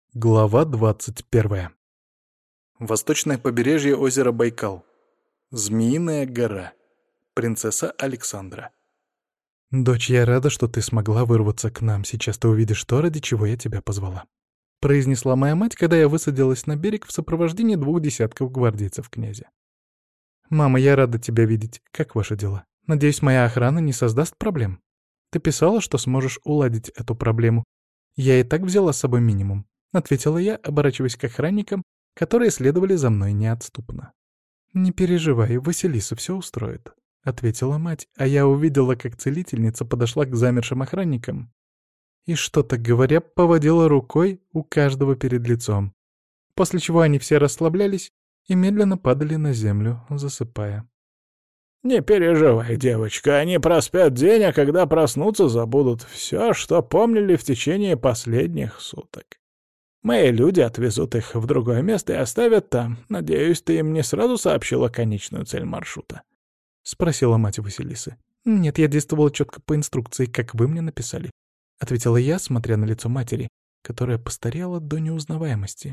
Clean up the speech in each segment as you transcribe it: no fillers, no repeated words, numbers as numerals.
Глава 21. Восточное побережье озера Байкал. Змеиная гора. Принцесса Александра. «Дочь, я рада, что ты смогла вырваться к нам. Сейчас ты увидишь то, ради чего я тебя позвала», — произнесла моя мать, когда я высадилась на берег в сопровождении 2 десятков гвардейцев князя. «Мама, я рада тебя видеть. Как ваши дела? Надеюсь, моя охрана не создаст проблем? Ты писала, что сможешь уладить эту проблему. Я и так взяла с собой минимум», — ответила я, оборачиваясь к охранникам, которые следовали за мной неотступно. «Не переживай, Василиса все устроит», — ответила мать, а я увидела, как целительница подошла к замершим охранникам и, что-то говоря, поводила рукой у каждого перед лицом, после чего они все расслаблялись и медленно падали на землю, засыпая. «Не переживай, девочка, они проспят день, а когда проснутся, забудут все, что помнили в течение последних суток. Мои люди отвезут их в другое место и оставят там. Надеюсь, ты им не сразу сообщила конечную цель маршрута?» — спросила мать Василисы. «Нет, я действовала четко по инструкции, как вы мне написали», — ответила я, смотря на лицо матери, которая постарела до неузнаваемости.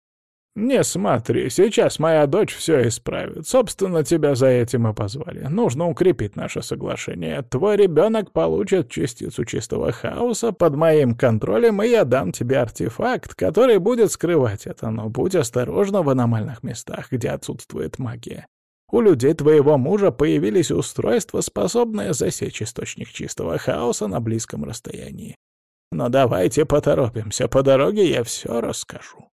«Не смотри, сейчас моя дочь все исправит. Собственно, тебя за этим и позвали. Нужно укрепить наше соглашение. Твой ребенок получит частицу чистого хаоса под моим контролем, и я дам тебе артефакт, который будет скрывать это. Но будь осторожна в аномальных местах, где отсутствует магия. У людей твоего мужа появились устройства, способные засечь источник чистого хаоса на близком расстоянии. Но давайте поторопимся, по дороге я все расскажу»,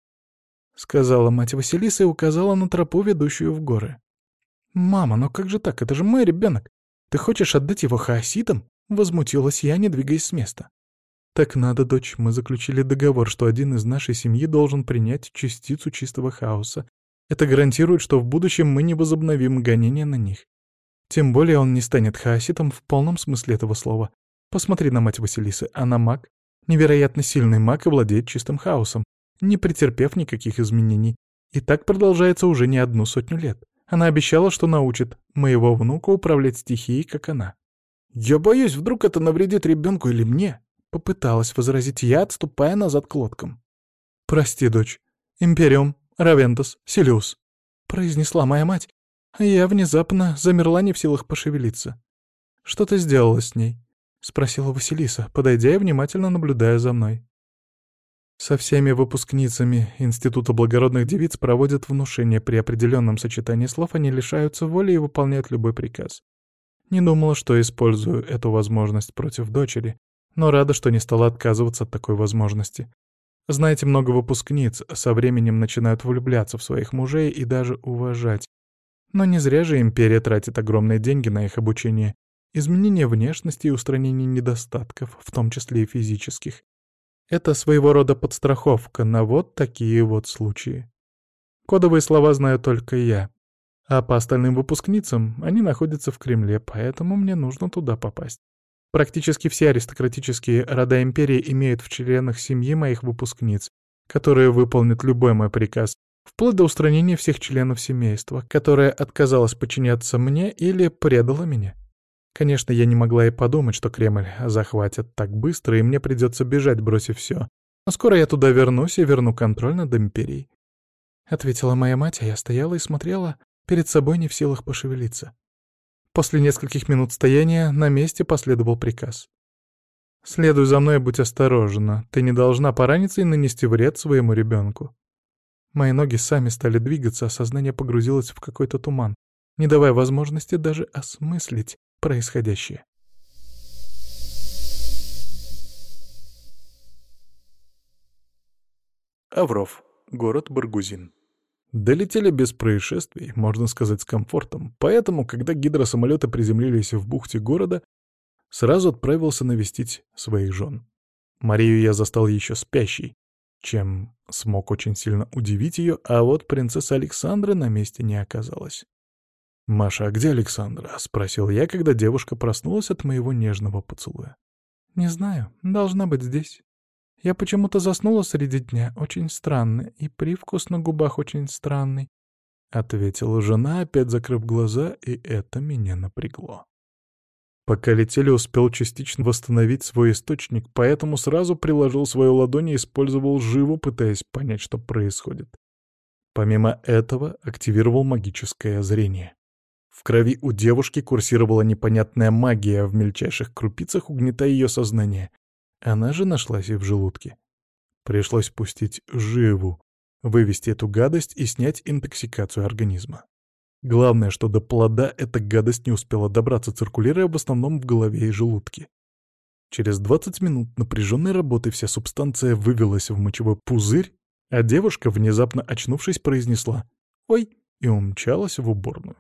— сказала мать Василисы и указала на тропу, ведущую в горы. «Мама, но как же так? Это же мой ребенок. Ты хочешь отдать его хаоситам?» — возмутилась я, не двигаясь с места. «Так надо, дочь. Мы заключили договор, что один из нашей семьи должен принять частицу чистого хаоса. Это гарантирует, что в будущем мы не возобновим гонения на них. Тем более он не станет хаоситом в полном смысле этого слова. Посмотри на мать Василисы. Она маг. Невероятно сильный маг и владеет чистым хаосом, не претерпев никаких изменений. И так продолжается уже не 100 лет. Она обещала, что научит моего внука управлять стихией, как она». «Я боюсь, вдруг это навредит ребенку или мне?» — попыталась возразить я, отступая назад к лодкам. «Прости, дочь. Империум, Равентус, Силиус», — произнесла моя мать, а я внезапно замерла, не в силах пошевелиться. «Что ты сделала с ней?» — спросила Василиса, подойдя и внимательно наблюдая за мной. «Со всеми выпускницами Института благородных девиц проводят внушение. При определенном сочетании слов они лишаются воли и выполняют любой приказ. Не думала, что использую эту возможность против дочери, но рада, что не стала отказываться от такой возможности. Знаете, много выпускниц со временем начинают влюбляться в своих мужей и даже уважать. Но не зря же империя тратит огромные деньги на их обучение, изменение внешности и устранение недостатков, в том числе и физических. Это своего рода подстраховка на вот такие вот случаи. Кодовые слова знаю только я, а по остальным выпускницам они находятся в Кремле, поэтому мне нужно туда попасть. Практически все аристократические рода империи имеют в членах семьи моих выпускниц, которые выполнят любой мой приказ, вплоть до устранения всех членов семейства, которое отказалось подчиняться мне или предало меня. Конечно, я не могла и подумать, что Кремль захватят так быстро, и мне придется бежать, бросив все. Но скоро я туда вернусь и верну контроль над империей. Ответила моя мать, а я стояла и смотрела перед собой, не в силах пошевелиться. После нескольких минут стояния на месте последовал приказ. «Следуй за мной и будь осторожна. Ты не должна пораниться и нанести вред своему ребенку». Мои ноги сами стали двигаться, а сознание погрузилось в какой-то туман, не давая возможности даже осмыслить происходящее. Авров. Город Баргузин. Долетели без происшествий, можно сказать, с комфортом, поэтому, когда гидросамолеты приземлились в бухте города, сразу отправился навестить своих жен. Марию я застал еще спящей, чем смог очень сильно удивить ее, а вот принцесса Александра на месте не оказалась. «Маша, а где Александра?» — спросил я, когда девушка проснулась от моего нежного поцелуя. «Не знаю, должна быть здесь. Я почему-то заснула среди дня, очень странно, и привкус на губах очень странный», — ответила жена, опять закрыв глаза, и это меня напрягло. Пока летели, успел частично восстановить свой источник, поэтому сразу приложил свою ладонь и использовал живу, пытаясь понять, что происходит. Помимо этого, активировал магическое зрение. В крови у девушки курсировала непонятная магия, в мельчайших крупицах угнетая ее сознание. Она же нашлась и в желудке. Пришлось пустить живу, вывести эту гадость и снять интоксикацию организма. Главное, что до плода эта гадость не успела добраться, циркулируя в основном в голове и желудке. Через 20 минут напряженной работы вся субстанция вывелась в мочевой пузырь, а девушка, внезапно очнувшись, произнесла «Ой!» и умчалась в уборную.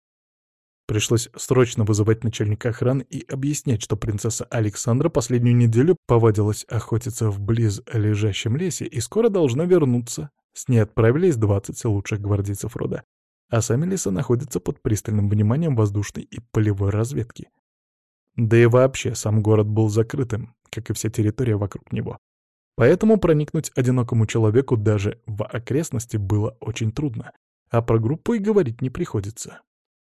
Пришлось срочно вызывать начальника охраны и объяснять, что принцесса Александра последнюю неделю повадилась охотиться в близлежащем лесе и скоро должна вернуться. С ней отправились 20 лучших гвардейцев рода, а сами леса находятся под пристальным вниманием воздушной и полевой разведки. Да и вообще, сам город был закрытым, как и вся территория вокруг него. Поэтому проникнуть одинокому человеку даже в окрестности было очень трудно, а про группу и говорить не приходится.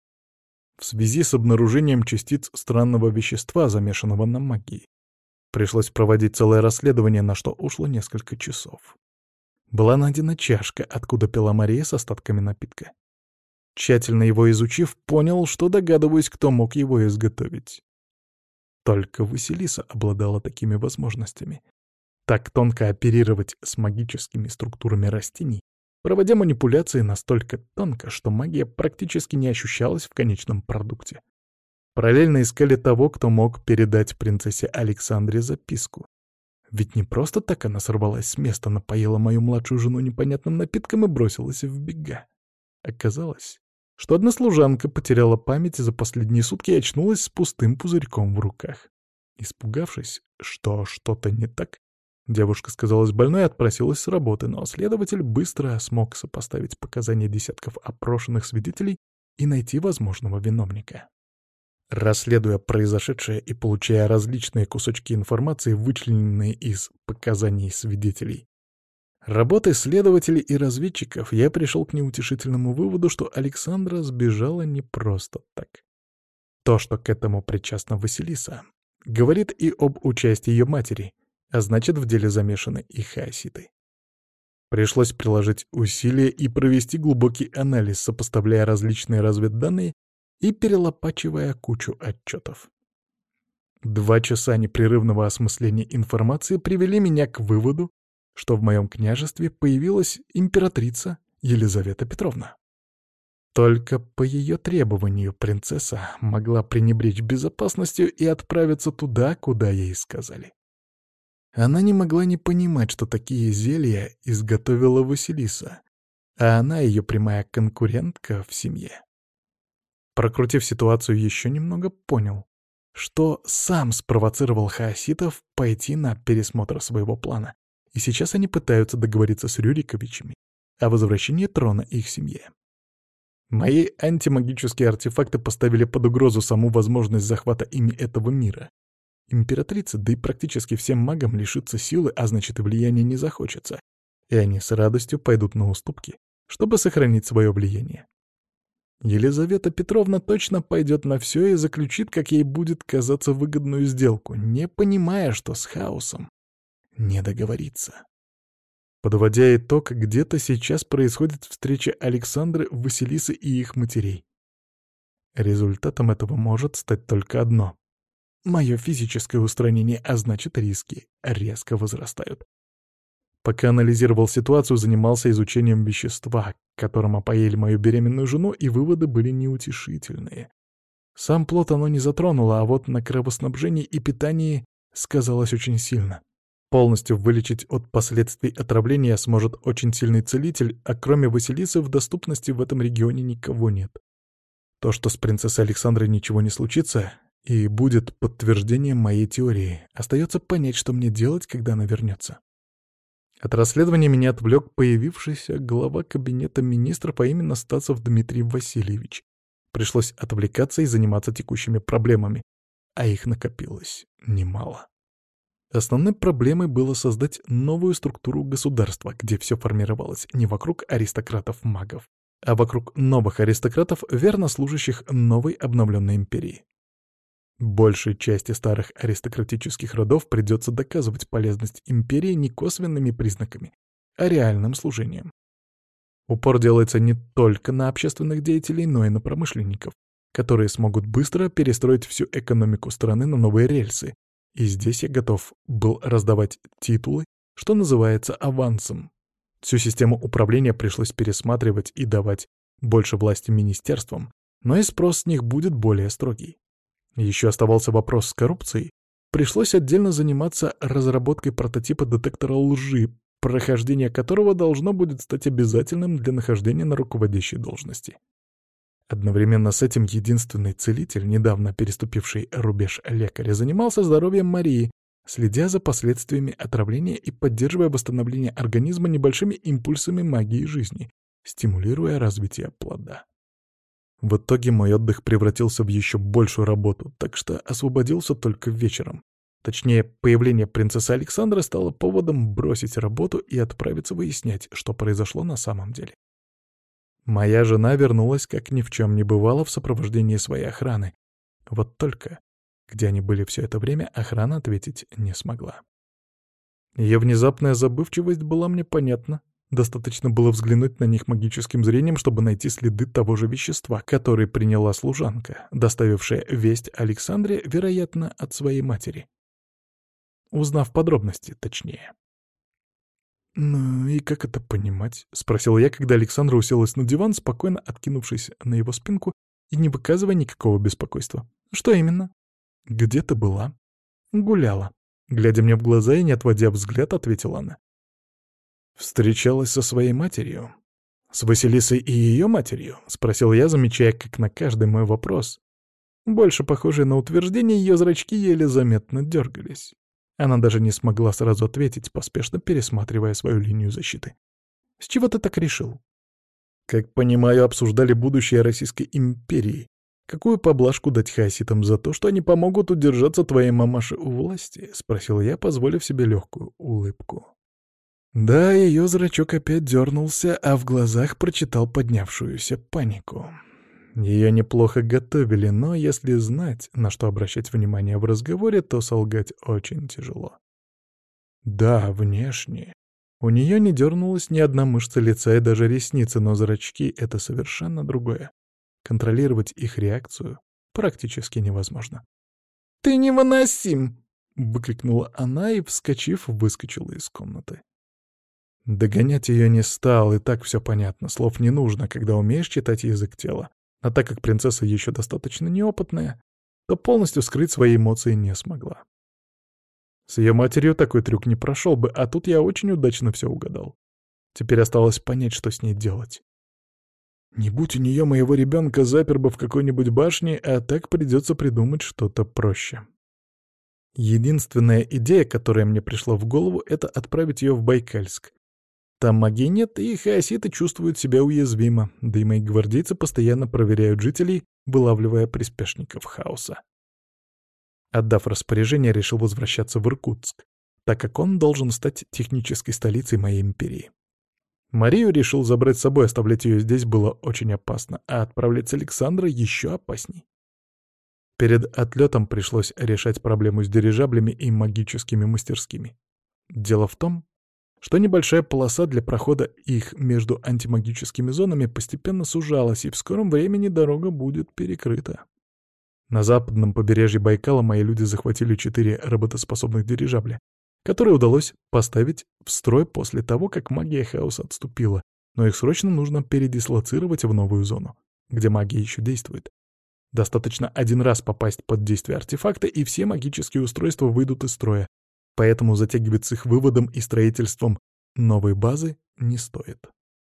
В связи с обнаружением частиц странного вещества, замешанного на магии, пришлось проводить целое расследование, на что ушло несколько часов. Была найдена чашка, откуда пила Мария с остатками напитка. Тщательно его изучив, понял, что догадываюсь, кто мог его изготовить. Только Василиса обладала такими возможностями. Так тонко оперировать с магическими структурами растений, проводя манипуляции настолько тонко, что магия практически не ощущалась в конечном продукте. Параллельно искали того, кто мог передать принцессе Александре записку. Ведь не просто так она сорвалась с места, напоила мою младшую жену непонятным напитком и бросилась в бега. Оказалось, что одна служанка потеряла память за последние сутки и очнулась с пустым пузырьком в руках. Испугавшись, что что-то не так, девушка сказалась больной и отпросилась с работы, но следователь быстро смог сопоставить показания десятков опрошенных свидетелей и найти возможного виновника. Расследуя произошедшее и получая различные кусочки информации, вычлененные из показаний свидетелей, работой следователей и разведчиков, я пришел к неутешительному выводу, что Александра сбежала не просто так. То, что к этому причастна Василиса, говорит и об участии ее матери, а значит, в деле замешаны и хаоситы. Пришлось приложить усилия и провести глубокий анализ, сопоставляя различные разведданные и перелопачивая кучу отчетов. 2 часа непрерывного осмысления информации привели меня к выводу, что в моем княжестве появилась императрица Елизавета Петровна. Только по ее требованию принцесса могла пренебречь безопасностью и отправиться туда, куда ей сказали. Она не могла не понимать, что такие зелья изготовила Василиса, а она ее прямая конкурентка в семье. Прокрутив ситуацию еще немного, понял, что сам спровоцировал хаоситов пойти на пересмотр своего плана, и сейчас они пытаются договориться с Рюриковичами о возвращении трона их семье. Мои антимагические артефакты поставили под угрозу саму возможность захвата ими этого мира. Императрица, да и практически всем магам лишится силы, а значит и влияния не захочется, и они с радостью пойдут на уступки, чтобы сохранить свое влияние. Елизавета Петровна точно пойдет на все и заключит, как ей будет казаться, выгодную сделку, не понимая, что с хаосом не договориться. Подводя итог, где-то сейчас происходит встреча Александры, Василисы и их матерей. Результатом этого может стать только одно — мое физическое устранение, а значит, риски резко возрастают. Пока анализировал ситуацию, занимался изучением вещества, которым опоили мою беременную жену, и выводы были неутешительные. Сам плод оно не затронуло, а вот на кровоснабжении и питании сказалось очень сильно. Полностью вылечить от последствий отравления сможет очень сильный целитель, а кроме Василисы в доступности в этом регионе никого нет. То, что с принцессой Александрой ничего не случится, и будет подтверждением моей теории. Остается понять, что мне делать, когда она вернется. От расследования меня отвлек появившийся глава кабинета министра по имени Стасов Дмитрий Васильевич. Пришлось отвлекаться и заниматься текущими проблемами, а их накопилось немало. Основной проблемой было создать новую структуру государства, где все формировалось не вокруг аристократов-магов, а вокруг новых аристократов, верно служащих новой обновленной империи. Большей части старых аристократических родов придется доказывать полезность империи не косвенными признаками, а реальным служением. Упор делается не только на общественных деятелей, но и на промышленников, которые смогут быстро перестроить всю экономику страны на новые рельсы. И здесь я готов был раздавать титулы, что называется авансом. Всю систему управления пришлось пересматривать и давать больше власти министерствам, но и спрос с них будет более строгий. Еще оставался вопрос с коррупцией. Пришлось отдельно заниматься разработкой прототипа детектора лжи, прохождение которого должно будет стать обязательным для нахождения на руководящей должности. Одновременно с этим единственный целитель, недавно переступивший рубеж лекаря, занимался здоровьем Марии, следя за последствиями отравления и поддерживая восстановление организма небольшими импульсами магии жизни, стимулируя развитие плода. В итоге мой отдых превратился в еще большую работу, так что освободился только вечером. Точнее, появление принцессы Александры стало поводом бросить работу и отправиться выяснять, что произошло на самом деле. Моя жена вернулась, как ни в чем не бывало, в сопровождении своей охраны. Вот только, где они были все это время, охрана ответить не смогла. Ее внезапная забывчивость была мне понятна. Достаточно было взглянуть на них магическим зрением, чтобы найти следы того же вещества, который приняла служанка, доставившая весть Александре, вероятно, от своей матери. Узнав подробности, точнее. «Ну и как это понимать?» — спросил я, когда Александра уселась на диван, спокойно откинувшись на его спинку и не выказывая никакого беспокойства. «Что именно?» «Где ты была?» «Гуляла». Глядя мне в глаза и не отводя взгляд, ответила она. «Встречалась со своей матерью?» «С Василисой и ее матерью?» — спросил я, замечая, как на каждый мой вопрос, больше похожий на утверждение, ее зрачки еле заметно дергались. Она даже не смогла сразу ответить, поспешно пересматривая свою линию защиты. «С чего ты так решил?» «Как понимаю, обсуждали будущее Российской империи. Какую поблажку дать хаоситам за то, что они помогут удержаться твоей мамаше у власти?» — спросил я, позволив себе легкую улыбку. Да, ее зрачок опять дернулся, а в глазах прочитал поднявшуюся панику. Ее неплохо готовили, но если знать, на что обращать внимание в разговоре, то солгать очень тяжело. Да, внешне. У нее не дернулась ни одна мышца лица и даже ресницы, но зрачки — это совершенно другое. Контролировать их реакцию практически невозможно. «Ты невыносим!» — выкрикнула она и, вскочив, выскочила из комнаты. Догонять ее не стал, и так все понятно, слов не нужно, когда умеешь читать язык тела. А так как принцесса еще достаточно неопытная, то полностью скрыть свои эмоции не смогла. С ее матерью такой трюк не прошел бы, а тут я очень удачно все угадал. Теперь осталось понять, что с ней делать. Не будь у нее моего ребенка, запер бы в какой-нибудь башне, а так придется придумать что-то проще. Единственная идея, которая мне пришла в голову, это отправить ее в Байкальск. Там магии нет, и хаоситы чувствуют себя уязвимо, да и мои гвардейцы постоянно проверяют жителей, вылавливая приспешников хаоса. Отдав распоряжение, решил возвращаться в Иркутск, так как он должен стать технической столицей моей империи. Марию решил забрать с собой, оставлять ее здесь было очень опасно, а отправлять с Александра еще опасней. Перед отлетом пришлось решать проблему с дирижаблями и магическими мастерскими. Дело в том, что небольшая полоса для прохода их между антимагическими зонами постепенно сужалась, и в скором времени дорога будет перекрыта. На западном побережье Байкала мои люди захватили 4 работоспособных дирижабля, которые удалось поставить в строй после того, как магия хаоса отступила, но их срочно нужно передислоцировать в новую зону, где магия еще действует. Достаточно один раз попасть под действие артефакта, и все магические устройства выйдут из строя, поэтому затягивать с их выводом и строительством новой базы не стоит.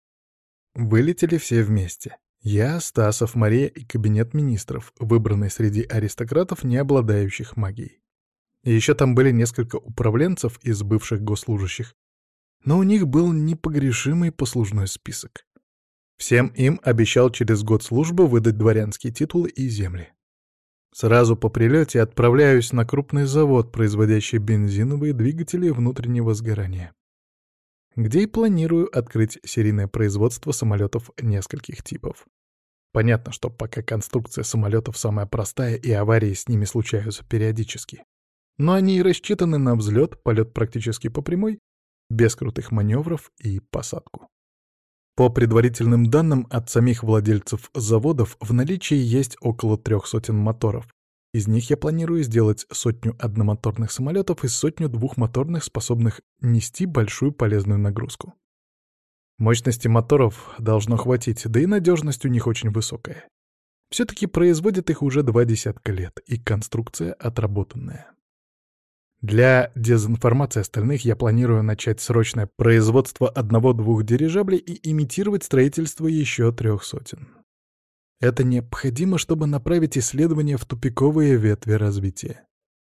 Вылетели все вместе. Я, Стасов, Мария и кабинет министров, выбранный среди аристократов, не обладающих магией. И еще там были несколько управленцев из бывших госслужащих, но у них был непогрешимый послужной список. Всем им обещал через год службы выдать дворянские титулы и земли. Сразу по прилете отправляюсь на крупный завод, производящий бензиновые двигатели внутреннего сгорания, где и планирую открыть серийное производство самолетов нескольких типов. Понятно, что пока конструкция самолетов самая простая, и аварии с ними случаются периодически. Но они и рассчитаны на взлет, полет практически по прямой, без крутых маневров и посадку. По предварительным данным от самих владельцев заводов, в наличии есть около 300 моторов. Из них я планирую сделать 100 одномоторных самолетов и 100 двухмоторных, способных нести большую полезную нагрузку. Мощности моторов должно хватить, да и надежность у них очень высокая. Все-таки производят их уже 20 лет, и конструкция отработанная. Для дезинформации остальных я планирую начать срочное производство одного-двух дирижаблей и имитировать строительство еще 300. Это необходимо, чтобы направить исследования в тупиковые ветви развития.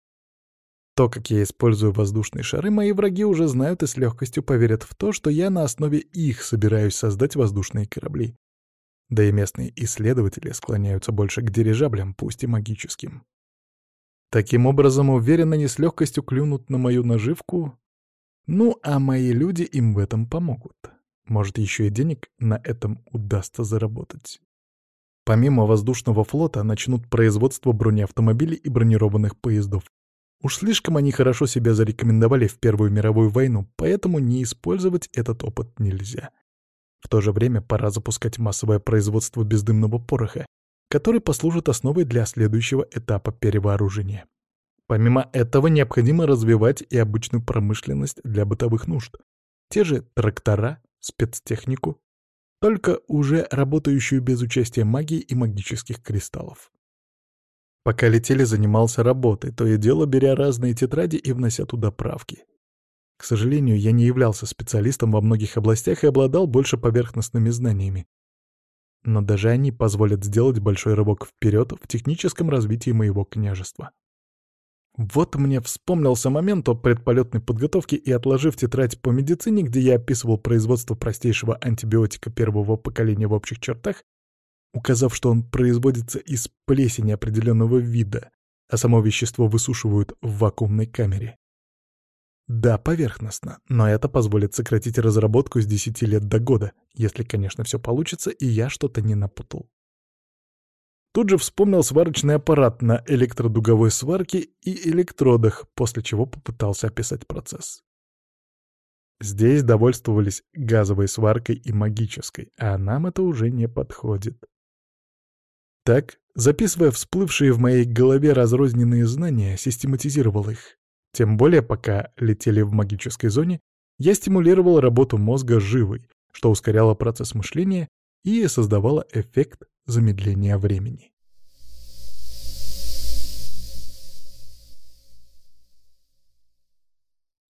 То, как я использую воздушные шары, мои враги уже знают и с легкостью поверят в то, что я на основе их собираюсь создать воздушные корабли. Да и местные исследователи склоняются больше к дирижаблям, пусть и магическим. Таким образом, уверенно, они с легкостью клюнут на мою наживку, ну а мои люди им в этом помогут. Может, еще и денег на этом удастся заработать. Помимо воздушного флота начнут производство бронеавтомобилей и бронированных поездов. Уж слишком они хорошо себя зарекомендовали в Первую мировую войну, поэтому не использовать этот опыт нельзя. В то же время пора запускать массовое производство бездымного пороха, который послужит основой для следующего этапа перевооружения. Помимо этого необходимо развивать и обычную промышленность для бытовых нужд. Те же трактора, спецтехнику, только уже работающую без участия магии и магических кристаллов. Пока летели, занимался работой, то и дело беря разные тетради и внося туда правки. К сожалению, я не являлся специалистом во многих областях и обладал больше поверхностными знаниями. Но даже они позволят сделать большой рывок вперед в техническом развитии моего княжества. Вот мне вспомнился момент о предполетной подготовке, и, отложив тетрадь по медицине, где я описывал производство простейшего антибиотика первого поколения в общих чертах, указав, что он производится из плесени определенного вида, а само вещество высушивают в вакуумной камере. Да, поверхностно, но это позволит сократить разработку с 10 лет до года, если, конечно, все получится, и я что-то не напутал. Тут же вспомнил сварочный аппарат на электродуговой сварке и электродах, после чего попытался описать процесс. Здесь довольствовались газовой сваркой и магической, а нам это уже не подходит. Так, записывая всплывшие в моей голове разрозненные знания, систематизировал их. Тем более, пока летели в магической зоне, я стимулировал работу мозга живой, что ускоряло процесс мышления и создавало эффект замедления времени.